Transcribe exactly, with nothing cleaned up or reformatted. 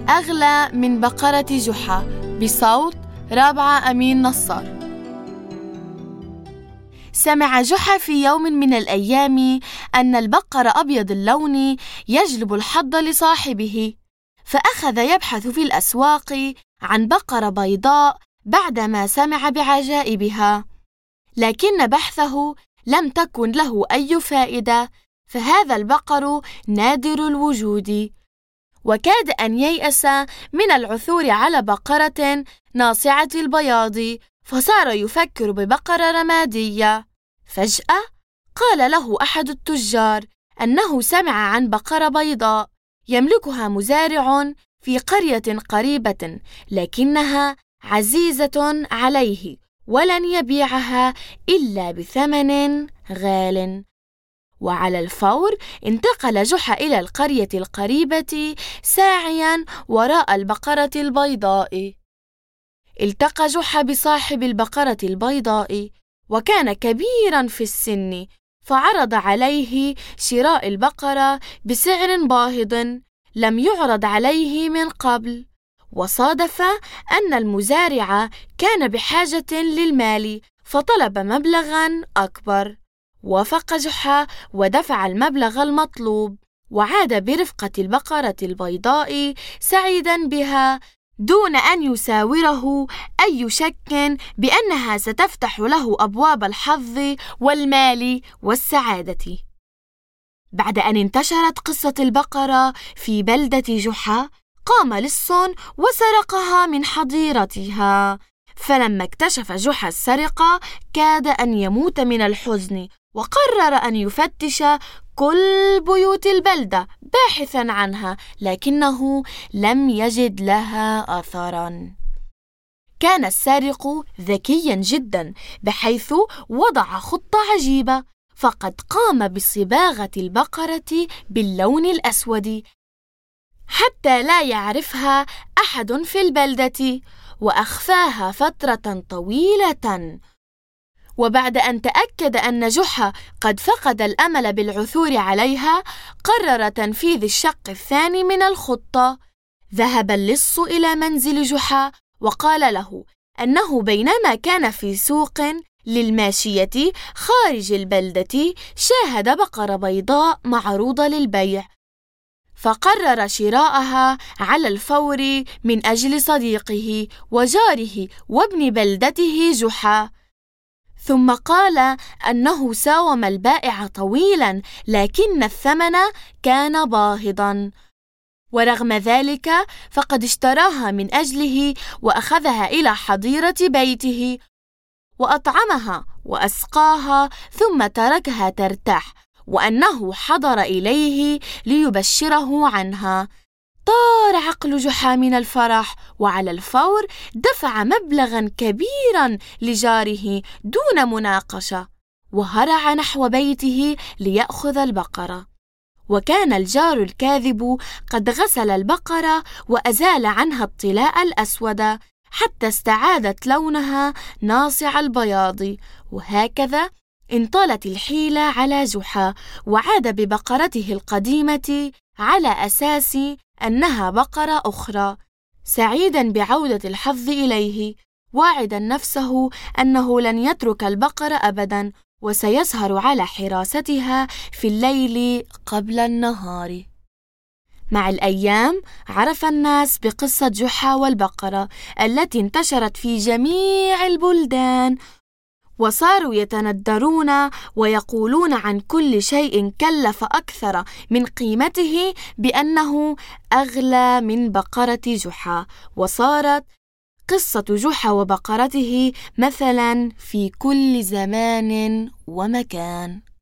أغلى من بقرة جحا بصوت رابعة أمين نصار. سمع جحا في يوم من الأيام أن البقر أبيض اللون يجلب الحظ لصاحبه، فأخذ يبحث في الأسواق عن بقرة بيضاء بعدما سمع بعجائبها، لكن بحثه لم تكن له أي فائدة، فهذا البقر نادر الوجود، وكاد أن ييأس من العثور على بقرة ناصعة البياض، فصار يفكر ببقرة رمادية. فجأة قال له أحد التجار أنه سمع عن بقرة بيضاء يملكها مزارع في قرية قريبة، لكنها عزيزة عليه ولن يبيعها إلا بثمن غال. وعلى الفور انتقل جحا إلى القرية القريبة ساعيا وراء البقرة البيضاء. التقى جحا بصاحب البقرة البيضاء، وكان كبيرا في السن، فعرض عليه شراء البقرة بسعر باهظ لم يعرض عليه من قبل. وصادف أن المزارع كان بحاجة للمال فطلب مبلغا أكبر. وافق جحا ودفع المبلغ المطلوب، وعاد برفقة البقرة البيضاء سعيدا بها دون أن يساوره أي شك بأنها ستفتح له أبواب الحظ والمال والسعادة. بعد أن انتشرت قصة البقرة في بلدة جحا، قام لص وسرقها من حظيرتها، فلما اكتشف جحا السرقة كاد أن يموت من الحزن، وقرر أن يفتش كل بيوت البلدة باحثا عنها، لكنه لم يجد لها أثرا. كان السارق ذكيا جدا، بحيث وضع خطة عجيبة، فقد قام بصباغة البقرة باللون الأسود حتى لا يعرفها أحد في البلدة، وأخفاها فترة طويلة. وبعد أن تأكد أن جحا قد فقد الأمل بالعثور عليها، قرر تنفيذ الشق الثاني من الخطة. ذهب اللص إلى منزل جحا وقال له أنه بينما كان في سوق للماشية خارج البلدة شاهد بقرة بيضاء معروضة للبيع، فقرر شراءها على الفور من أجل صديقه وجاره وابن بلدته جحا. ثم قال أنه ساوم البائع طويلا، لكن الثمن كان باهظا، ورغم ذلك فقد اشتراها من أجله وأخذها إلى حظيرة بيته وأطعمها وأسقاها، ثم تركها ترتاح، وأنه حضر إليه ليبشره عنها. طار عقل جحا من الفرح، وعلى الفور دفع مبلغا كبيرا لجاره دون مناقشة، وهرع نحو بيته ليأخذ البقرة. وكان الجار الكاذب قد غسل البقرة وأزال عنها الطلاء الأسود حتى استعادت لونها ناصع البياض. وهكذا انطلت الحيلة على جحا، وعاد ببقرته القديمة على أساس أنها بقرة أخرى، سعيدا بعودة الحظ إليه، واعدا نفسه أنه لن يترك البقرة أبدا، وسيسهر على حراستها في الليل قبل النهار. مع الأيام عرف الناس بقصة جحا والبقرة التي انتشرت في جميع البلدان، وصاروا يتندرون ويقولون عن كل شيء كلف أكثر من قيمته بأنه أغلى من بقرة جحا، وصارت قصة جحا وبقرته مثلا في كل زمان ومكان.